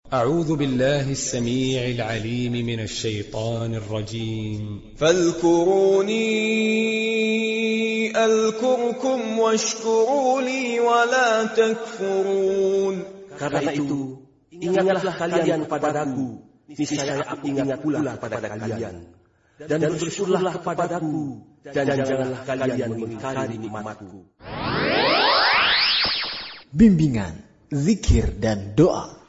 أعوذ بالله السميع العليم من الشيطان الرجيم فاذكروني أذكركم واشكروا لي ولا تكفرون. Karena itu, ingatlah kalian kepadaku, niscaya aku ingat pula kepada kalian. Dan bersyukurlah kepadaku, dan janganlah kalian mengingkari nikmatku. Bimbingan, zikir dan doa.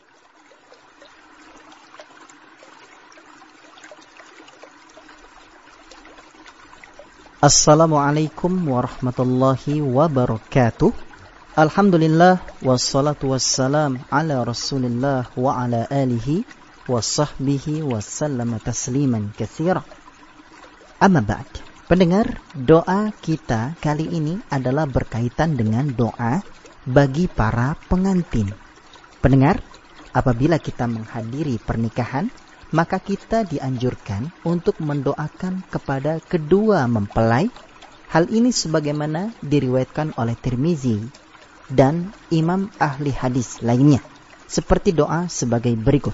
Assalamualaikum warahmatullahi wabarakatuh. Alhamdulillah wassalatu wassalam ala Rasulillah wa ala alihi wa sahbihi wa sallama tasliman katsira. Amma ba'd. Pendengar, doa kita kali ini adalah berkaitan dengan doa bagi para pengantin. Pendengar, apabila kita menghadiri pernikahan, maka kita dianjurkan untuk mendoakan kepada kedua mempelai. Hal ini sebagaimana diriwayatkan oleh Tirmizi dan imam ahli hadis lainnya, seperti doa sebagai berikut: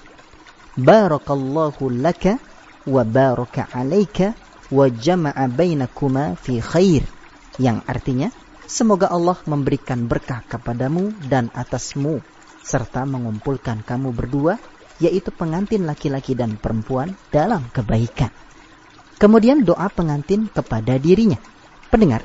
Barakallahu laka wa baraka alaika wa jama'a bainakuma fi khair, yang artinya semoga Allah memberikan berkah kepadamu dan atasmu serta mengumpulkan kamu berdua, yaitu pengantin laki-laki dan perempuan, dalam kebaikan. Kemudian doa pengantin kepada dirinya. Pendengar,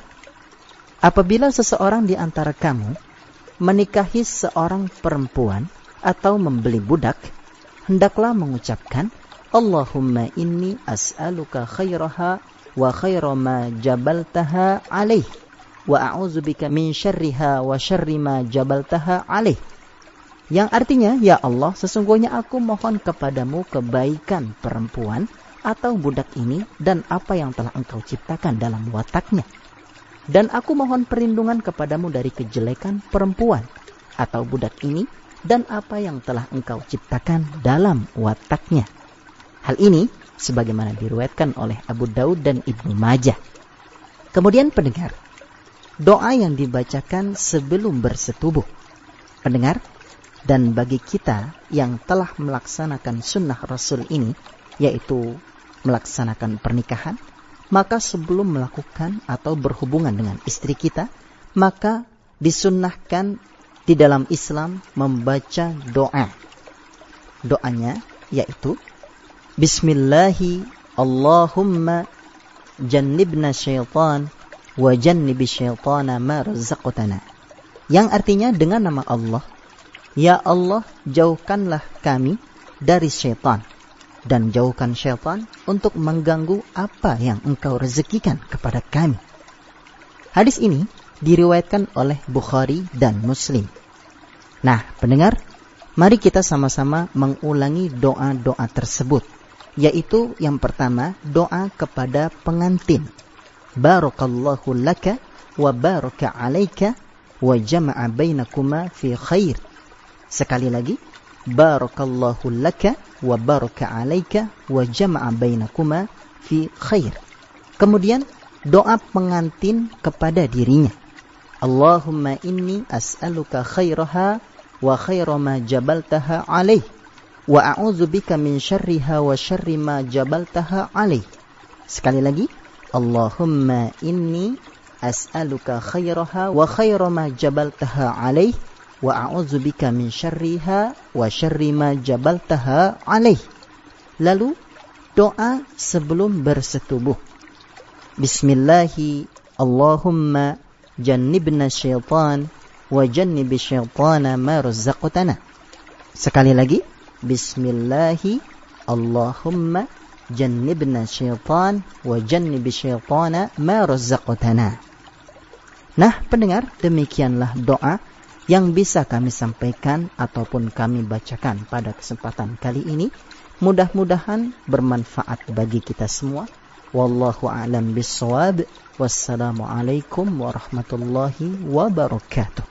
apabila seseorang di antara kamu menikahi seorang perempuan atau membeli budak, hendaklah mengucapkan Allahumma inni as'aluka khairaha wa khaira ma jabaltaha alaih wa a'udzubika min syarriha wa syarri ma jabaltaha alaih. Yang artinya, ya Allah, sesungguhnya aku mohon kepadamu kebaikan perempuan atau budak ini dan apa yang telah engkau ciptakan dalam wataknya. Dan aku mohon perlindungan kepadamu dari kejelekan perempuan atau budak ini dan apa yang telah engkau ciptakan dalam wataknya. Hal ini sebagaimana diriwayatkan oleh Abu Daud dan Ibnu Majah. Kemudian pendengar, doa yang dibacakan sebelum bersetubuh. Pendengar, dan bagi kita yang telah melaksanakan sunnah Rasul ini, yaitu melaksanakan pernikahan, maka sebelum melakukan atau berhubungan dengan istri kita, maka disunnahkan di dalam Islam membaca doa. Doanya yaitu Bismillahi Allahumma jannibna syaitan wa jannibi syaitana ma razaqtana, yang artinya dengan nama Allah, ya Allah, jauhkanlah kami dari syaitan dan jauhkan syaitan untuk mengganggu apa yang engkau rezekikan kepada kami. Hadis ini diriwayatkan oleh Bukhari dan Muslim. Nah, pendengar, mari kita sama-sama mengulangi doa-doa tersebut, yaitu yang pertama, doa kepada pengantin. Barakallahu laka wa baraka alaika wa jama'a bainakuma fi khair. Sekali lagi, Barakallahu laka wa baraka alaika wa jama'a bainakuma fi khair. Kemudian doa pengantin kepada dirinya. Allahumma inni as'aluka khairaha wa khaira ma jabaltaha alaih wa a'udzubika min syarriha wa syarri ma jabaltaha alaih. Sekali lagi, Allahumma inni as'aluka khairaha wa khaira ma jabaltaha alaih wa a'udzubika min syarriha wa syarri ma jabaltaha alaih. Lalu doa sebelum bersetubuh. Bismillahi Allahumma jannibna syaitan wa jannibi syaitana ma razaqtana. Sekali lagi, Bismillahi Allahumma jannibna syaitan wa jannibi syaitana ma razaqtana. Nah, pendengar, demikianlah doa yang bisa kami sampaikan ataupun kami bacakan pada kesempatan kali ini. Mudah-mudahan bermanfaat bagi kita semua. Wallahu a'lam bissawab. Wassalamualaikum warahmatullahi wabarakatuh.